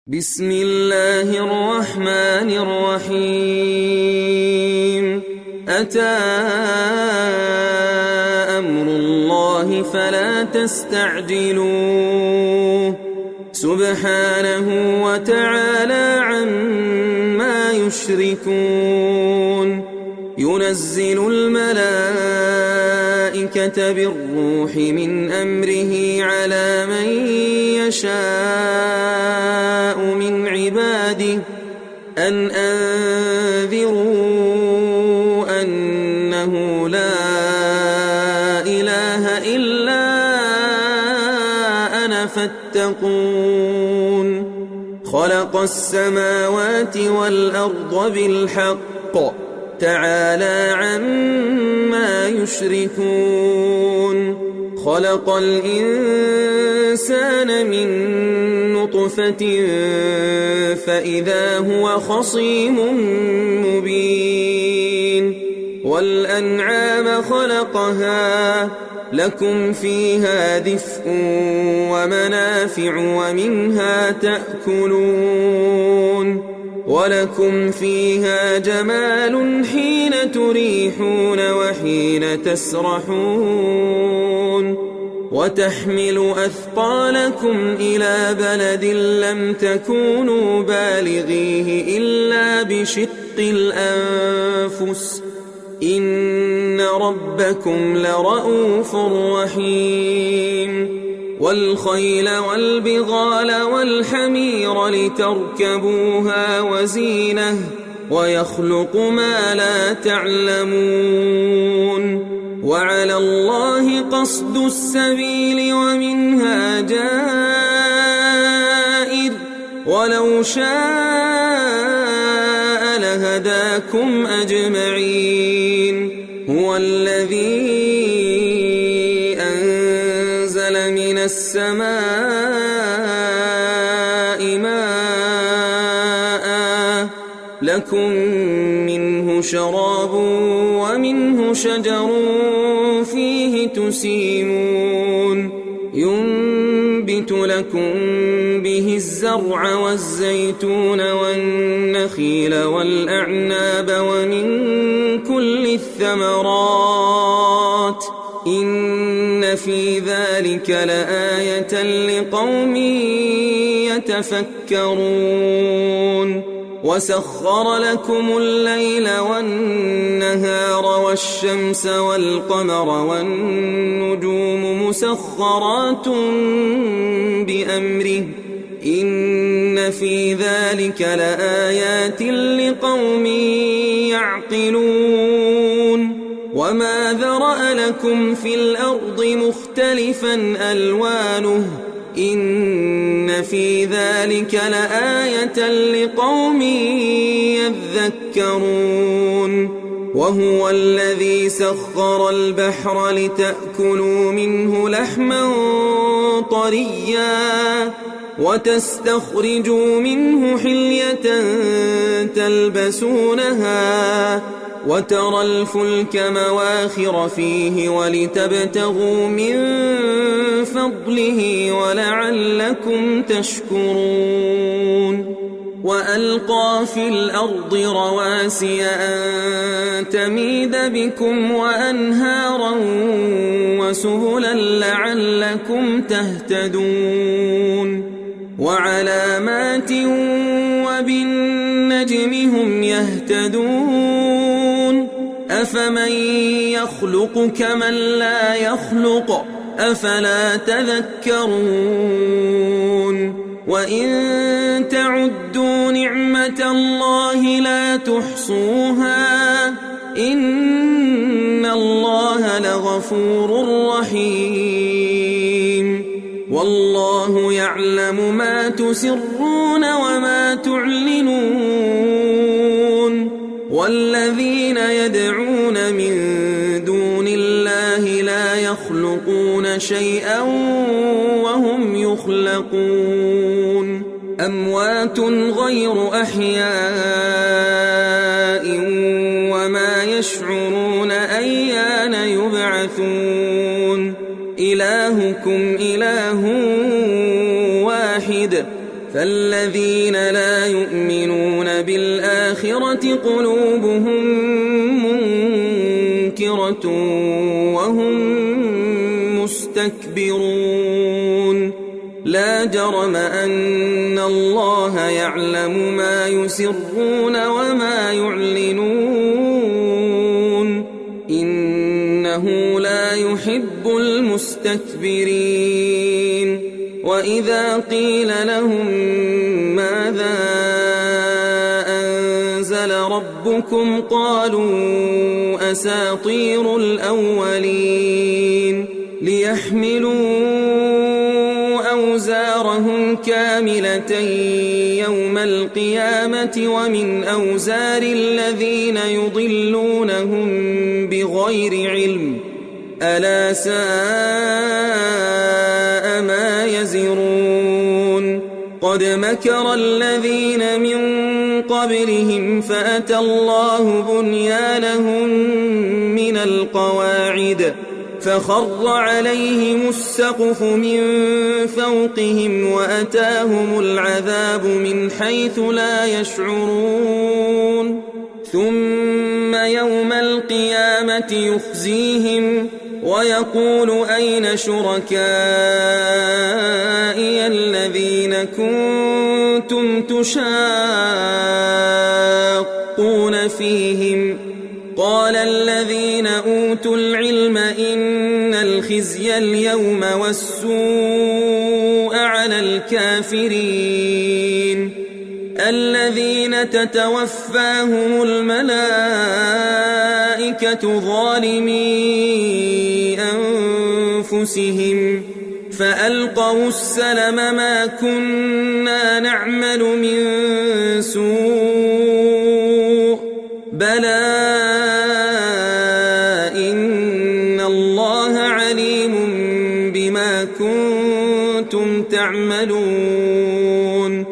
بسم الله الرحمن الرحيم أتى أمر الله فلا تستعجلوه سبحانه وتعالى عما يشركون ينزل الملائكة بالروح من أمره على من يشاء من عباده أن أنذروا أنه لا إله إلا أنا فاتقون خلق السماوات والأرض بالحق تعالى عما يشركون خلق الإنسان من نطفة فإذا هو خصيم مبين والأنعام خلقها لكم فيها دفء ومنافع ومنها تأكلون ولكم فيها جمال حين تريحون وحين تسرحون وتحمل أثقالكم إلى بلد لم تكونوا بالغيه إلا بشق الأنفس إن ربكم لرؤوف رحيم والخيل والبغال والحمير لتركبوها وزينة ويخلق ما لا تعلمون وعلى الله قصد السبيل ومنها جائر ولو شاء لهداكم أجمعين هو الذي أنزل من السماء ماء لكم منه شراب ومنه شجر فيه تسيمون ينبت لكم به الزرع والزيتون والنخيل والأعناب ومن كل الثمرات إن في ذلك لآية لقوم يتفكرون وسخر لكم الليل والنهار والشمس والقمر والنجوم مسخرات بأمره إن في ذلك لآيات لقوم يعقلون وما ذرأ لكم في الأرض مختلفا ألوانه إن في ذلك لآية لقوم يذكرون وهو الذي سخر البحر لتأكلوا منه لحما طريا وتستخرجوا منه حلية تلبسونها وترى الفلك مواخر فيه ولتبتغوا من فضله ولعلكم تشكرون وألقى في الأرض رواسي أن تميد بكم وأنهارا وسهلا لعلكم تهتدون وعلامات وبالنجم هم يهتدون أفمن يخلق كمن لا يخلق أفلا تذكرون وإن تعدوا نعمة الله لا تحصوها إن الله لغفور رحيم والله يعلم ما تسرون وما تعلنون والذين يدعون من دون الله لا يخلقون شيئا وهم يخلقون أموات غير أحياء وما يشعرون أيان يبعثون إلهكم إله واحد فالذين لا يؤمنون بالآخرة قلوبهم منكرة وهم مستكبرون لا جرم أن الله يعلم ما يسرون وما يعلنون إنه لا يحب المستكبرين وإذا قيل لهم ماذا أنزل ربكم قالوا أساطير الأولين ليحملوا أوزارهم كاملة يوم القيامة ومن أوزار الذين يضلونهم بغير علم ألا ساء ما يزرون قد مكر الذين من قبلهم فأتى الله بنيانهم من القواعد فخر عليهم السقف من فوقهم وأتاهم العذاب من حيث لا يشعرون ثم يوم القيامة يخزيهم ويقول أين شركائي الذين كنتم تشاقون فيهم قال الذين أوتوا العلم إن الخزي اليوم والسوء على الكافرين الذين تتوفاهم الملائكة ظالمي أنفسهم فألقوا السلم ما كنا نعمل من سوء بلى إن الله عليم بما كنتم تعملون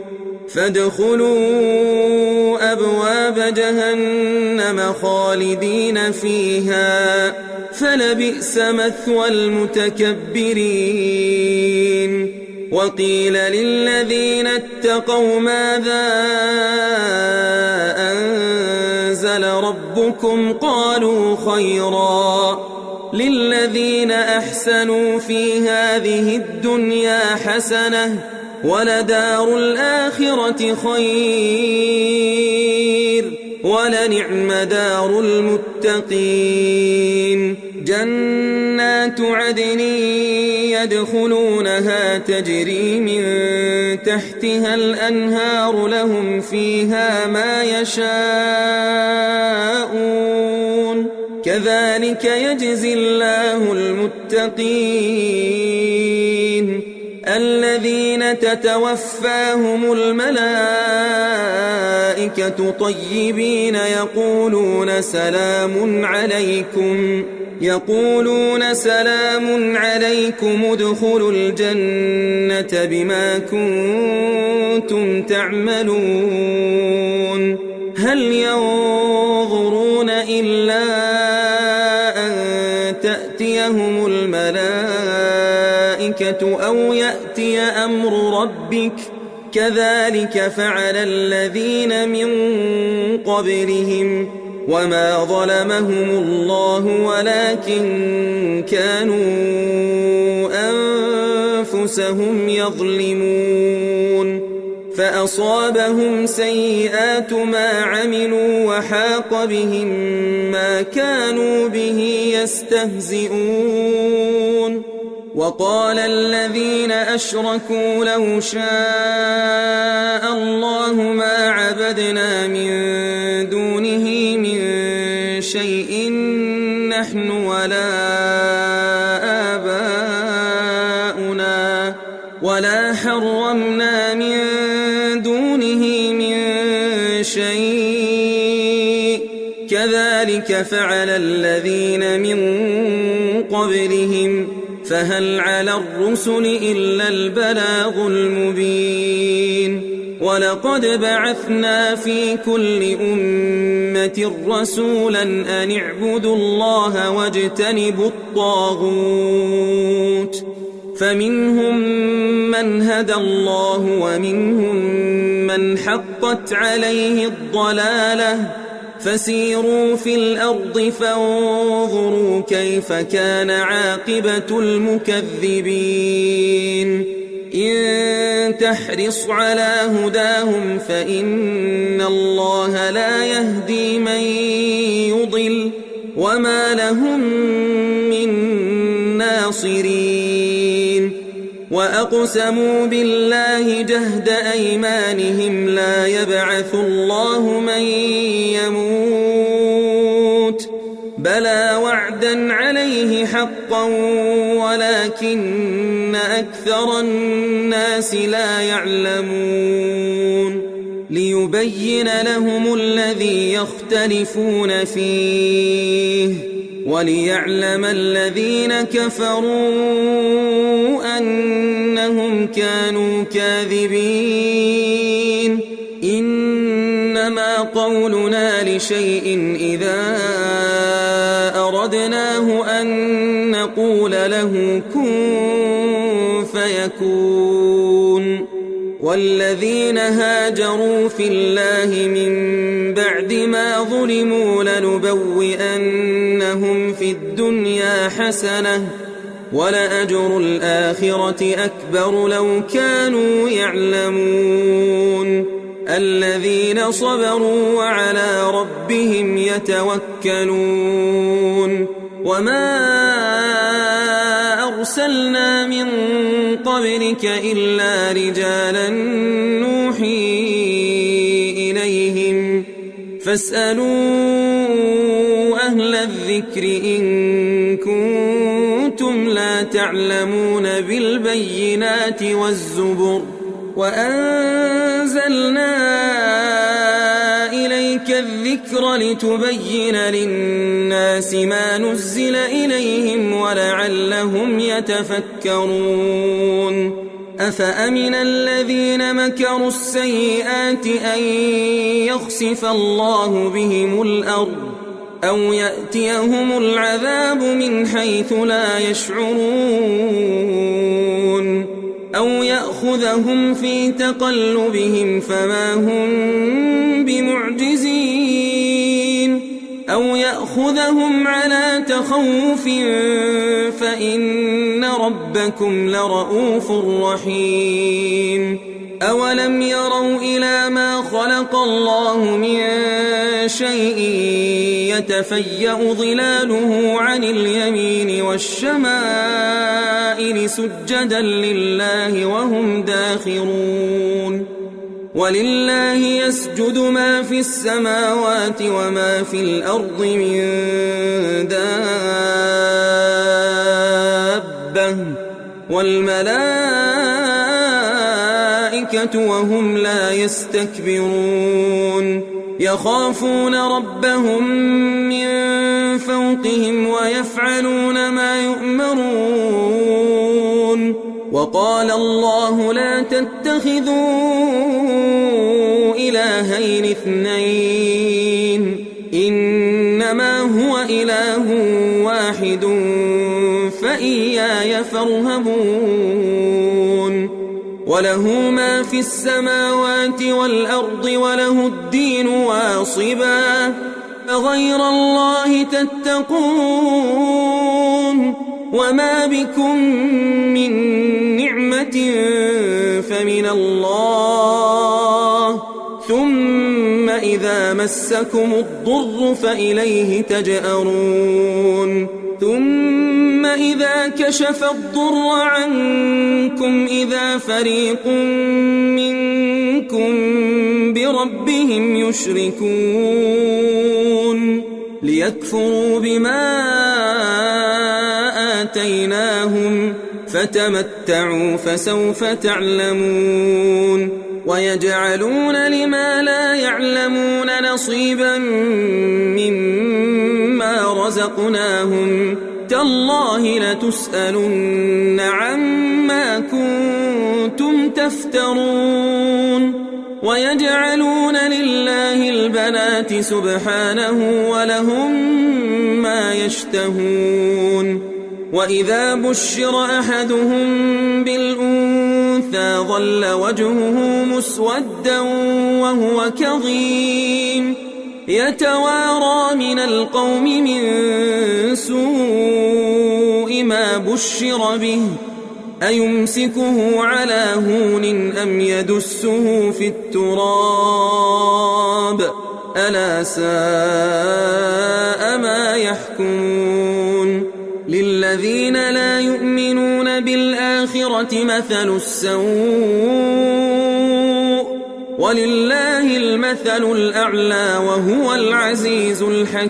فادخلوا أبواب جهنم خالدين فيها فلبئس مثوى المتكبرين وقيل للذين اتقوا ماذا أنزل ربكم قالوا خيرا للذين أحسنوا في هذه الدنيا حسنة ولدار الآخرة خير ولنعم دار المتقين جنات عدن يدخلونها تجري من تحتها الأنهار لهم فيها ما يشاءون كذلك يجزي الله المتقين الذين تتوفاهم الملائكة طيبين يقولون سلام عليكم ادخلوا الجنة بما كنتم تعملون هل ينظرون إلا أن تأتيهم الملائكة أو يأتي أمر ربك كذلك فعل الذين من قبلهم وما ظلمهم الله ولكن كانوا أنفسهم يظلمون فأصابهم سيئات ما عملوا وحاق بهم ما كانوا به يستهزئون وقال الذين أشركوا لو شاء الله ما عبدنا من دونه من شيء نحن ولا آباؤنا ولا حرمنا من دونه من شيء كذلك فعل الذين من قبلهم فهل على الرسل إلا البلاغ المبين ولقد بعثنا في كل أمة رسولا أن اعبدوا الله واجتنبوا الطاغوت فمنهم من هدى الله ومنهم من حقت عليه الضلالة فسيروا في الأرض فانظروا كيف كان عاقبة المكذبين إن تحرص على هداهم فإن الله لا يهدي من يضل وما لهم من ناصرين وأقسموا بالله جهد أيمانهم لا يبعث الله من يموت بلى وعدا عليه حقا ولكن أكثر الناس لا يعلمون ليبين لهم الذي يختلفون فيه وليعلم الذين كفروا أنهم كانوا كاذبين إنما قولنا لشيء إذا أردناه أن نقول له كن فيكون والذين هاجروا في الله من بعد ما ظلموا لنبوئنهم في الدنيا حسنة ولأجر الآخرة أكبر لو كانوا يعلمون الذين صبروا وعلى ربهم يتوكلون وما أرسلنا من قبلك إلا رجالا نوحي إليهم فاسألوا أهل الذكر إن كنتم لا تعلمون بالبينات والزبر وأنزلنا إليك الذكر لتبين للناس ما نزل إليهم ولعلهم يتفكرون أفأمن الذين مكروا السيئات أن يخسف الله بهم الأرض أو يأتيهم العذاب من حيث لا يشعرون أو يأخذهم في تقلبهم فما هم بمعجزين أو يأخذهم على تخوف فإن ربكم لرؤوف رحيم أولم يروا إلى ما خلق الله من شيء يتفيأ ظلاله عن اليمين والشمائل سجدا لله وهم داخرون ولله يسجد ما في السماوات وما في الأرض من دابة والملائكة وهم لا يستكبرون يخافون ربهم من فوقهم ويفعلون ما يؤمرون وقال الله لا تتخذوا إلهين اثنين إنما هو إله واحد فإياي فارهبون وله ما في السماوات والأرض وله الدين واصبا غير الله تتقون وما بكم من نعمة فمن الله ثم إذا مسكم الضر فإليه تجأرون ثم إذا كشف الضر عنكم إذا فريق منكم بربهم يشركون ليكفروا بما آتيناهم فتمتعوا فسوف تعلمون ويجعلون لما لا يعلمون نصيبا مما رزقناهم تالله لتسألن عما كنتم تفترون ويجعلون لله البنات سبحانه ولهم ما يشتهون وإذا بشر أحدهم بالأنثى ظل وجهه مسودا وهو كظيم يتوارى من القوم من سوء ما بشر به أيمسكه على هون أم يدسه في التراب ألا ساء ما يحكمون للذين لا يؤمنون بالآخرة مثل السوء ولله المثل الأعلى وهو العزيز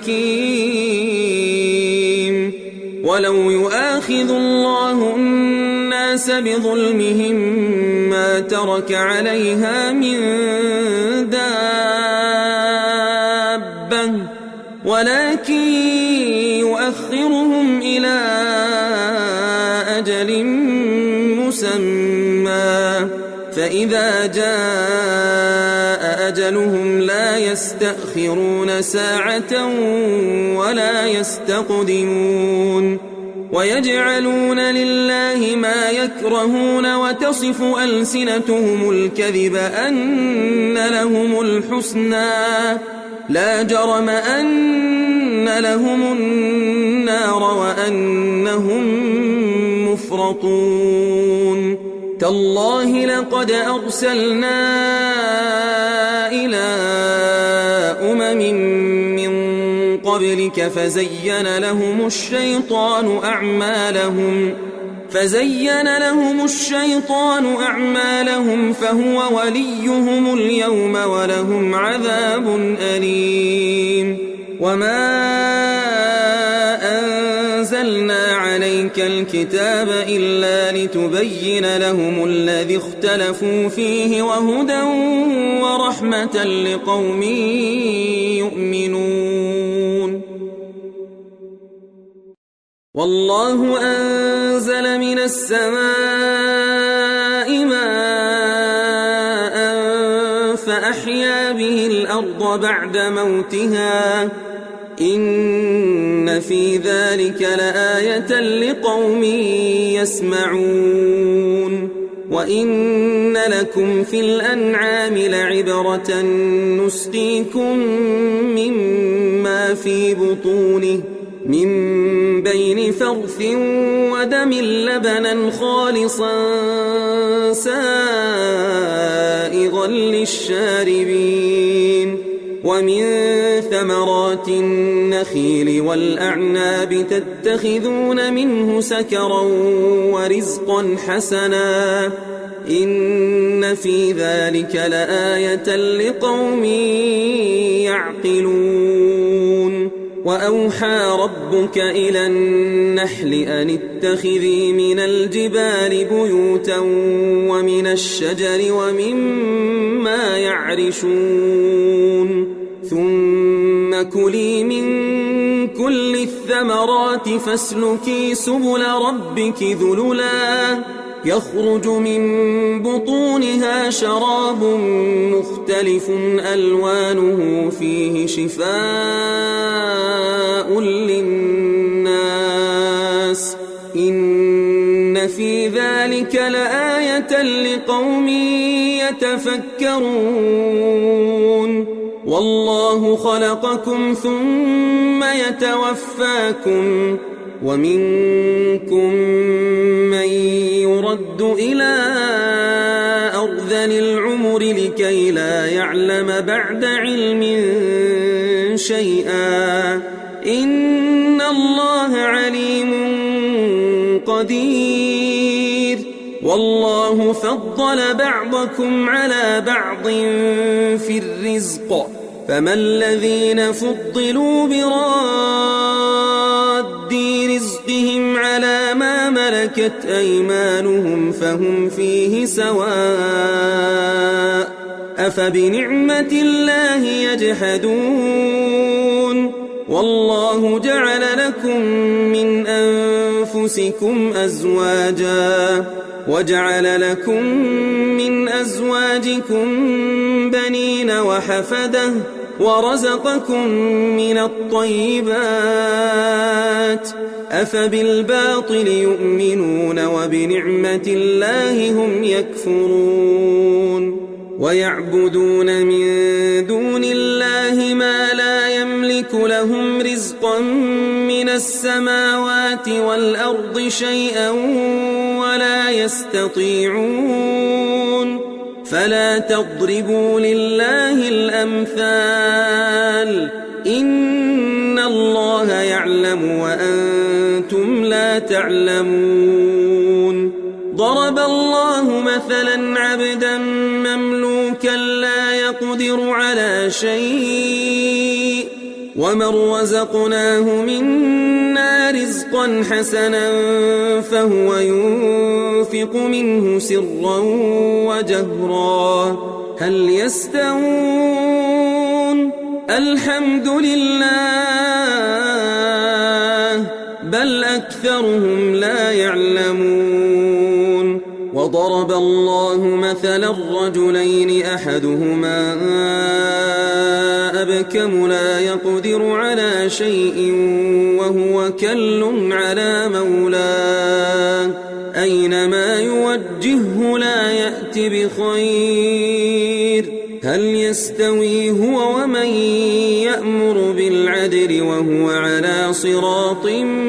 الحكيم ولو يؤاخذ الله الناس بظلمهم ما ترك عليها من دابة ولكن يؤخرهم إلى أجل مسمى فإذا جاء أجلهم لا يستأخرون ساعة ولا يستقدمون ويجعلون لله ما يكرهون وتصف ألسنتهم الكذب أن لهم الحسنى لا جرم أن لهم النار وأنهم مفرطون تالله لقد أرسلنا إلى من قبلك فزين لهم الشيطان أعمالهم فهو وليهم اليوم ولهم عذاب أليم وما أنزلنا عليك الكتاب إلا لتبين لهم الذي اختلفوا فيه وهدى ورحمة لقوم يؤمنون والله أنزل من السماء ماء فأحيا به الأرض بعد موتها إن في ذلك لآية لقوم يسمعون وإن لكم في الأنعام لعبرة نسقيكم مما في بطونه من بين فرث ودم لبنا خالصا سائغا للشاربين ومن ثمرات النخيل والأعناب تتخذون منه سكرا ورزقا حسنا إن في ذلك لآية لقوم يعقلون وأوحى ربك إلى النحل أن اتخذي من الجبال بيوتا ومن الشجر ومما يعرشون ثم كلي من كل الثمرات فاسلكي سبل ربك ذللا يخرج من بطونها شراب مختلف ألوانه فيه شفاء للناس إن في ذلك لآية لقوم يتفكرون والله خلقكم ثم يتوفاكم ومنكم من يرد إلى أرذل العمر لكي لا يعلم بعد علم شيئا إن الله عليم قدير والله فضل بعضكم على بعض في الرزق فما الذين فضلوا براد رزقهم على ما ملكت أيمانهم فهم فيه سواء أفبنعمة الله يجحدون والله جعل لكم من أنفسكم أزواجا وجعل لكم من أزواجكم بنين وحفدة ورزقكم من الطيبات أفبالباطل يؤمنون وبنعمة الله هم يكفرون ويعبدون من دون الله ما لا يملك لهم رزقا من السماوات والأرض شيئا ولا يستطيعون فلا تضربوا لله الأمثال إن الله يعلم وأنتم لا تعلمون ضرب الله مثلا عبدا مملوكا لا يقدر على شيء ومن رزقناه منا رزقا حسنا فهو ينفق منه سرا وجهرا هل يستوون الحمد لله بل أكثرهم لا يعلمون وضرب الله مثلا الرجلين أحدهما أبكم لا يقدر على شيء وهو كل على مولاه أينما يوجهه لا يأت بخير هل يستوي هو ومن يأمر بالعدل وهو على صراط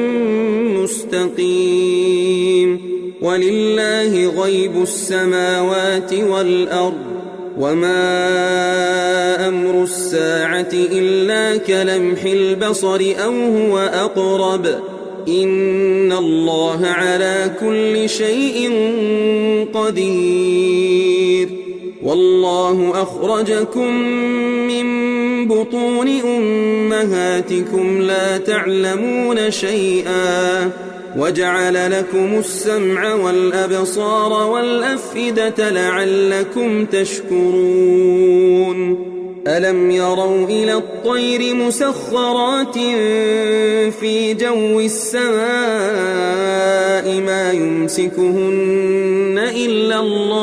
مستقيم ولله غيب السماوات والأرض وما أمر الساعة إلا كلمح البصر أو هو أقرب إن الله على كل شيء قدير والله أخرجكم من بطون أمهاتكم لا تعلمون شيئا وجعل لكم السمع والأبصار والأفئدة لعلكم تشكرون ألم يروا إلى الطير مسخرات في جو السماء ما يمسكهن إلا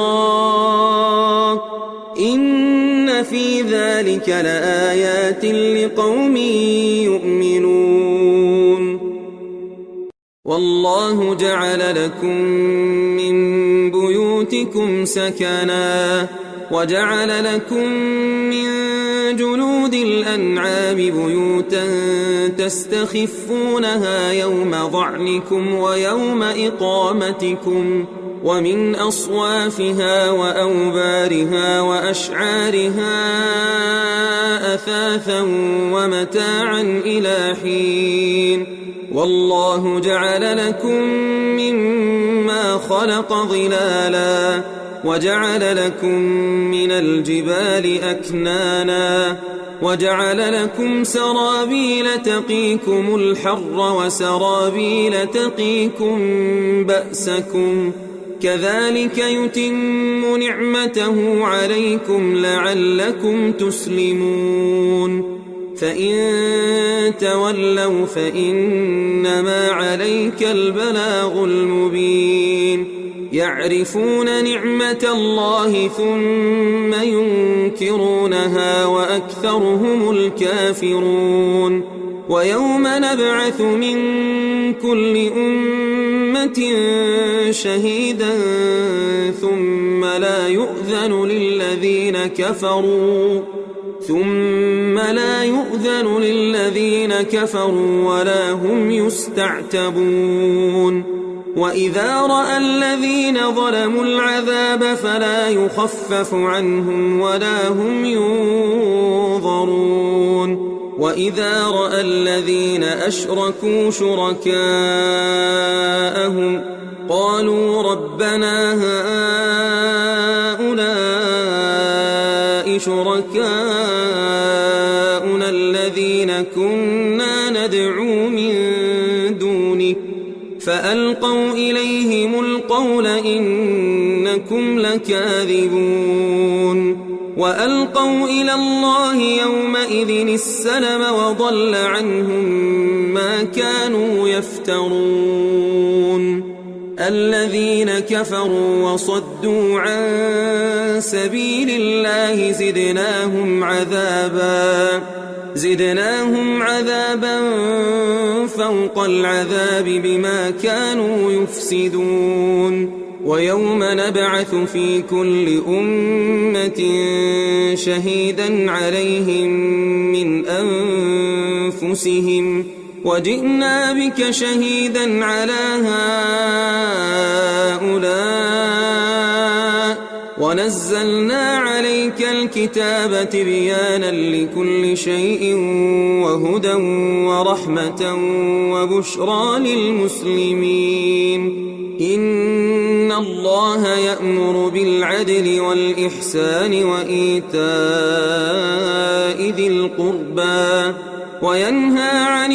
الله إن في ذلك لآيات لقوم يؤمنون والله جعل لكم من بيوتكم سكنا وجعل لكم من جلود الأنعام بيوتا تستخفونها يوم ظعنكم ويوم إقامتكم ومن أصوافها وأوبارها وأشعارها أثاثا ومتاعا إلى حين والله جعل لكم مما خلق ظلالا وجعل لكم من الجبال أكنانا وجعل لكم سرابيل تقيكم الحر وسرابيل تقيكم بأسكم كذلك يتم نعمته عليكم لعلكم تسلمون فإن تولوا فإنما عليك البلاغ المبين يعرفون نعمة الله ثم ينكرونها وأكثرهم الكافرون ويوم نبعث من كل أمة شهيدا ثم لا يؤذن للذين كفروا ولا هم يستعتبون وإذا رأى الذين ظلموا العذاب فلا يخفف عنهم ولا هم ينظرون وإذا رأى الذين أشركوا شركاءهم قالوا ربنا هؤلاء شركاؤنا الذين كنا ندعو من دونك فألقوا إليهم القول إنكم لكاذبون وألقوا إلى الله يومئذ السلم وضل عنهم ما كانوا يفترون الذين كفروا وصدوا عن سبيل الله زدناهم عذابا فوق العذاب بما كانوا يفسدون. ويوم نبعث في كل أمة شهيدا عليهم من أنفسهم وجئنا بك شهيدا على هؤلاء ونزلنا عليك الكتاب تبيانا لكل شيء وهدى ورحمة وبشرى للمسلمين. إن الله يأمر بالعدل والإحسان وإيتاء ذي القربى وينهى عن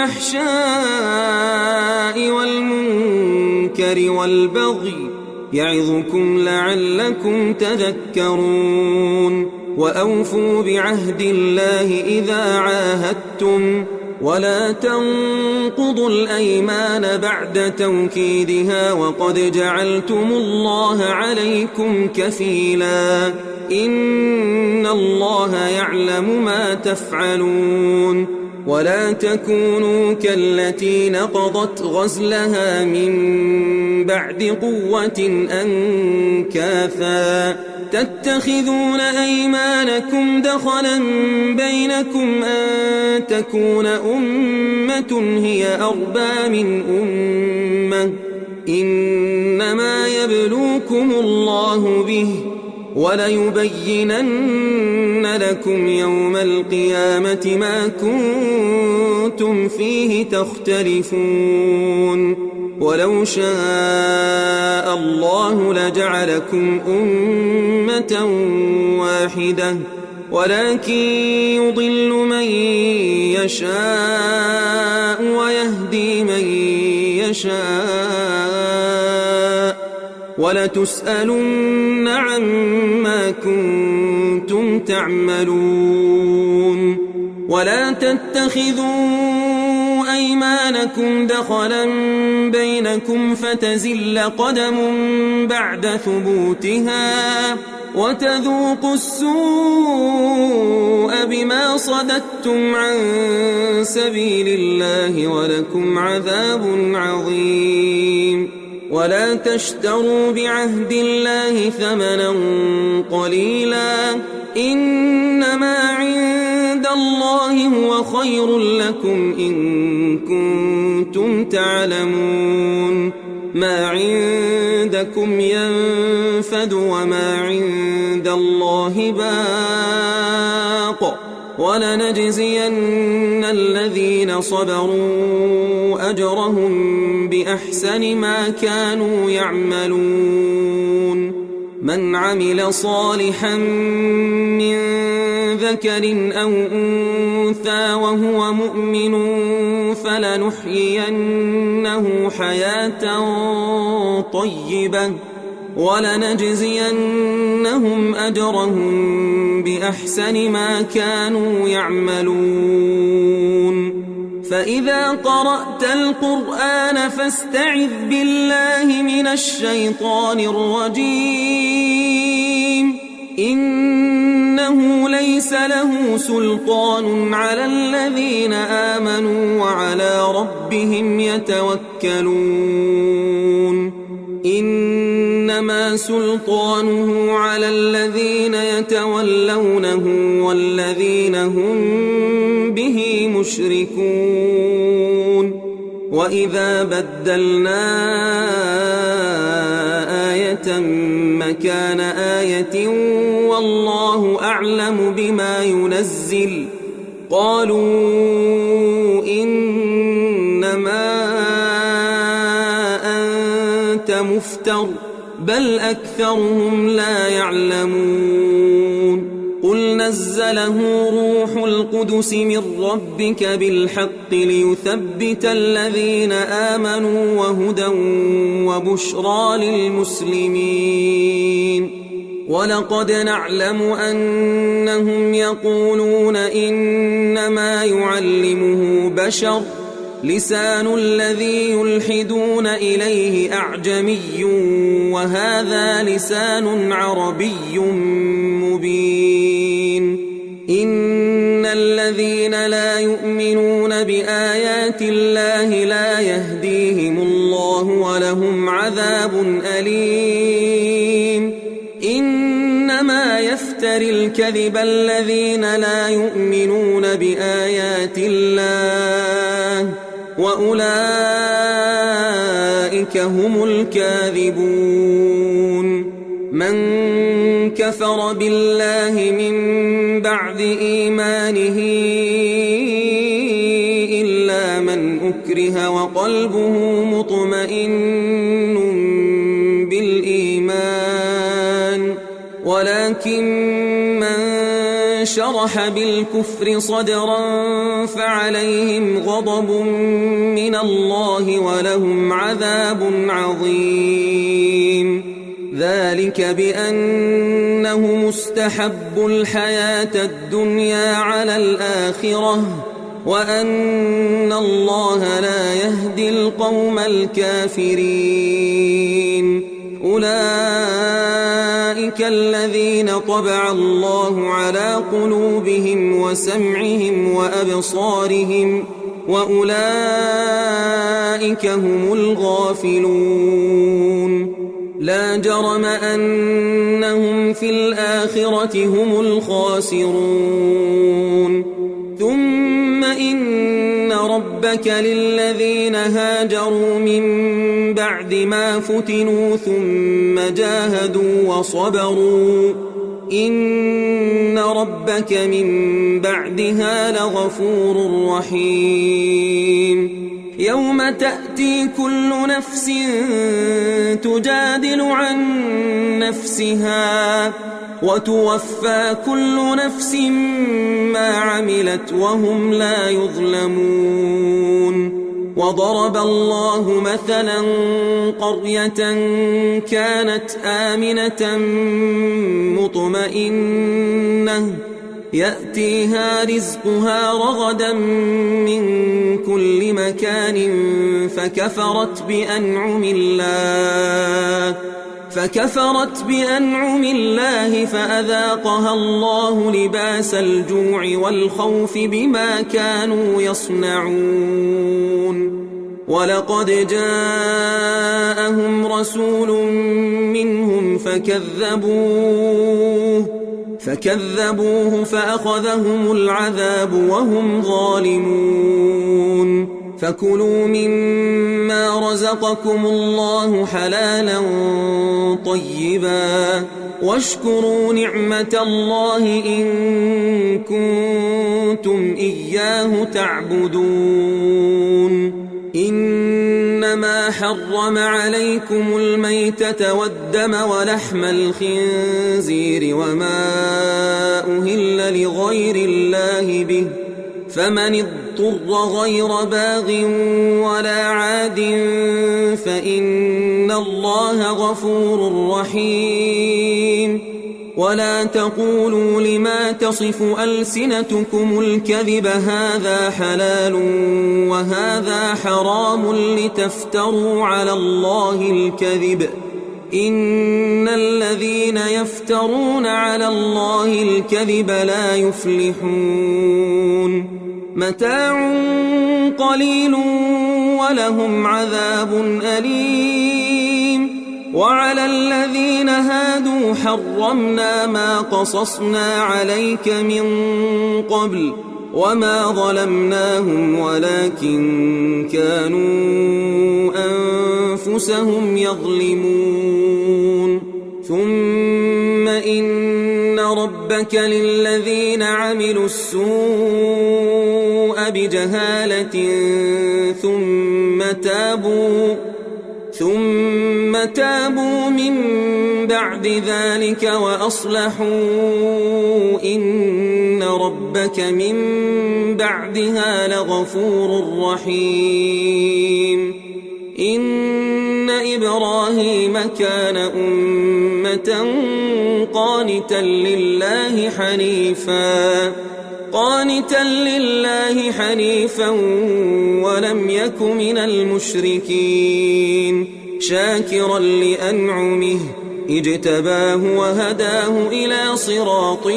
الفحشاء والمنكر والبغي يعظكم لعلكم تذكرون. وأوفوا بعهد الله إذا عاهدتم ولا تنقضوا الأيمان بعد توكيدها وقد جعلتم الله عليكم كفيلا إن الله يعلم ما تفعلون. ولا تكونوا كالتي نقضت غزلها من بعد قوة أنكاثا تتخذون أيمانكم دخلا بينكم أن تكون أمة هي أربى من أمة إنما يبلوكم الله به وليبينن لكم يوم القيامة ما كنتم فيه تختلفون. ولو شاء الله لجعلكم أمة واحدة ولكن يضل من يشاء ويهدي من يشاء ولتسألن عما كنتم تعملون. ولا تتخذوا أيمانكم دخلا بينكم فتزل قدم بعد ثبوتها وتذوقوا السوء بما صددتم عن سبيل الله ولكم عذاب عظيم. ولا تشتروا بعهد الله ثمنا قليلا إنما عند الله هو خير لكم إن كنتم تعلمون. ما عندكم ينفد وما عند الله باق ولنجزين الذين صبروا أجرهم بأحسن ما كانوا يعملون. من عمل صالحا من ذكر أو أنثى وهو مؤمن فلنحيينه حياة طيبة ولنجزينهم أجرهم بأحسن ما كانوا يعملون. فإذا قرأت القرآن فاستعذ بالله من الشيطان الرجيم إنه ليس له سلطان على الذين آمنوا وعلى ربهم يتوكلون. إنما سلطانه على الذين يتولونه والذين هم به مشركون. وإذا بدلنا آية مكان آية والله أعلم بما ينزل قالوا إنما أنت مفتر بل أكثرهم لا يعلمون. قل نزله روح القدس من ربك بالحق ليثبت الذين آمنوا وهدى وبشرى للمسلمين. ولقد نعلم أنهم يقولون إنما يعلمه بشر لسان الذي يلحدون إليه أعجمي وهذا لسان عربي مبين إن الذين لا يؤمنون بآيات الله لا يهديهم الله ولهم عذاب أليم إنما يفتري الكذب الذين لا يؤمنون بآيات الله وأولئك هم الكاذبون من كفر بالله من بعد إيمانه إلا من أكره وقلبه مطمئن بالإيمان ولكن من شرح بالكفر صدرا فعليهم غضب من الله ولهم عذاب عظيم ذلك بأنهم استحبوا الحياة الدنيا على الآخرة وأن الله لا يهدي القوم الكافرين أولئك الذين طبع الله على قلوبهم وسمعهم وأبصارهم وأولئك هم الغافلون لا جرم أنهم في الآخرة هم الخاسرون ثم إن ربك للذين هاجروا من بعد ما فتنوا ثم جاهدوا وصبروا إن ربك من بعدها لغفور رحيم يوم تأتي كل نفس تجادل عن نفسها وتوفى كل نفس ما عملت وهم لا يظلمون وضرب الله مثلا قرية كانت آمنة مطمئنة يأتيها رزقها رغدا من كل مكان فكفرت بأنعم الله فأذاقها الله لباس الجوع والخوف بما كانوا يصنعون ولقد جاءهم رسول منهم فكذبوه فأخذهم العذاب وهم ظالمون فكلوا مما رزقكم الله حلالا طيبا واشكروا نعمة الله إن كنتم إياه تعبدون إنما حرم عليكم الميتة والدم ولحم الخنزير وما أهل لغير الله به فمن اضطر غير باغ ولا عاد فإن الله غفور رحيم ولا تقولوا لما تصف ألسنتكم الكذب هذا حلال وهذا حرام لتفتروا على الله الكذب إن الذين يفترون على الله الكذب لا يفلحون متاع قليل ولهم عذاب أليم وعلى الذين هادوا حرمنا ما قصصنا عليك من قبل وما ظلمناهم ولكن كانوا أنفسهم يظلمون ثم إن ربك للذين عملوا السوء بجهالة ثم تابوا من بعد ذلك وأصلحوا إن ربك من بعدها لغفور رحيم إن إبراهيم كان أمة قانتا لله حنيفا قانتا لله حنيفا ولم يك من المشركين شاكرا لأنعمه اجتباه وهداه إلى صراط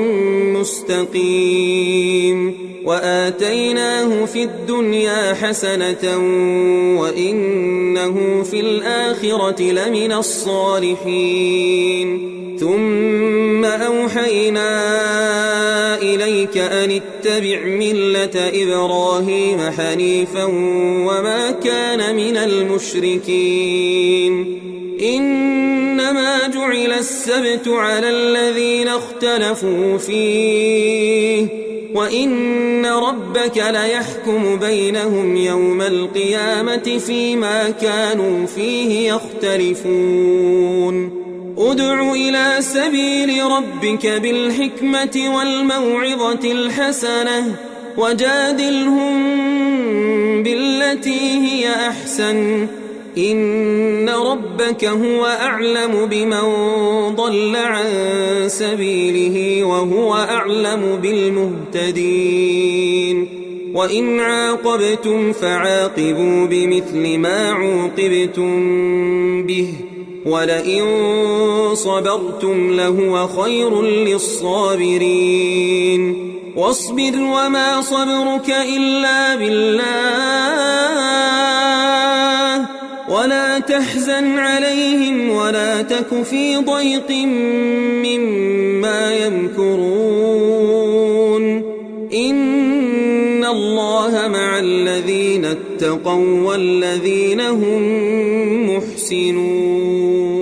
مستقيم وآتيناه في الدنيا حسنة وإنه في الآخرة لمن الصالحين ثم أوحينا إليك أن اتبع ملة إبراهيم حنيفا وما كان من المشركين إنما جعل السبت على الذين اختلفوا فيه وإن ربك ليحكم بينهم يوم القيامة فيما كانوا فيه يختلفون ادع إلى سبيل ربك بالحكمة والموعظة الحسنة وجادلهم بالتي هي أحسن إن ربك هو أعلم بمن ضل عن سبيله وهو أعلم بالمهتدين وإن عاقبتم فعاقبوا بمثل ما عوقبتم به ولئن صبرتم لهو خير للصابرين واصبر وما صبرك إلا بالله ولا تحزن عليهم ولا تك في ضيق مما يمكرون إن الله مع الذين اتقوا والذين هم محسنون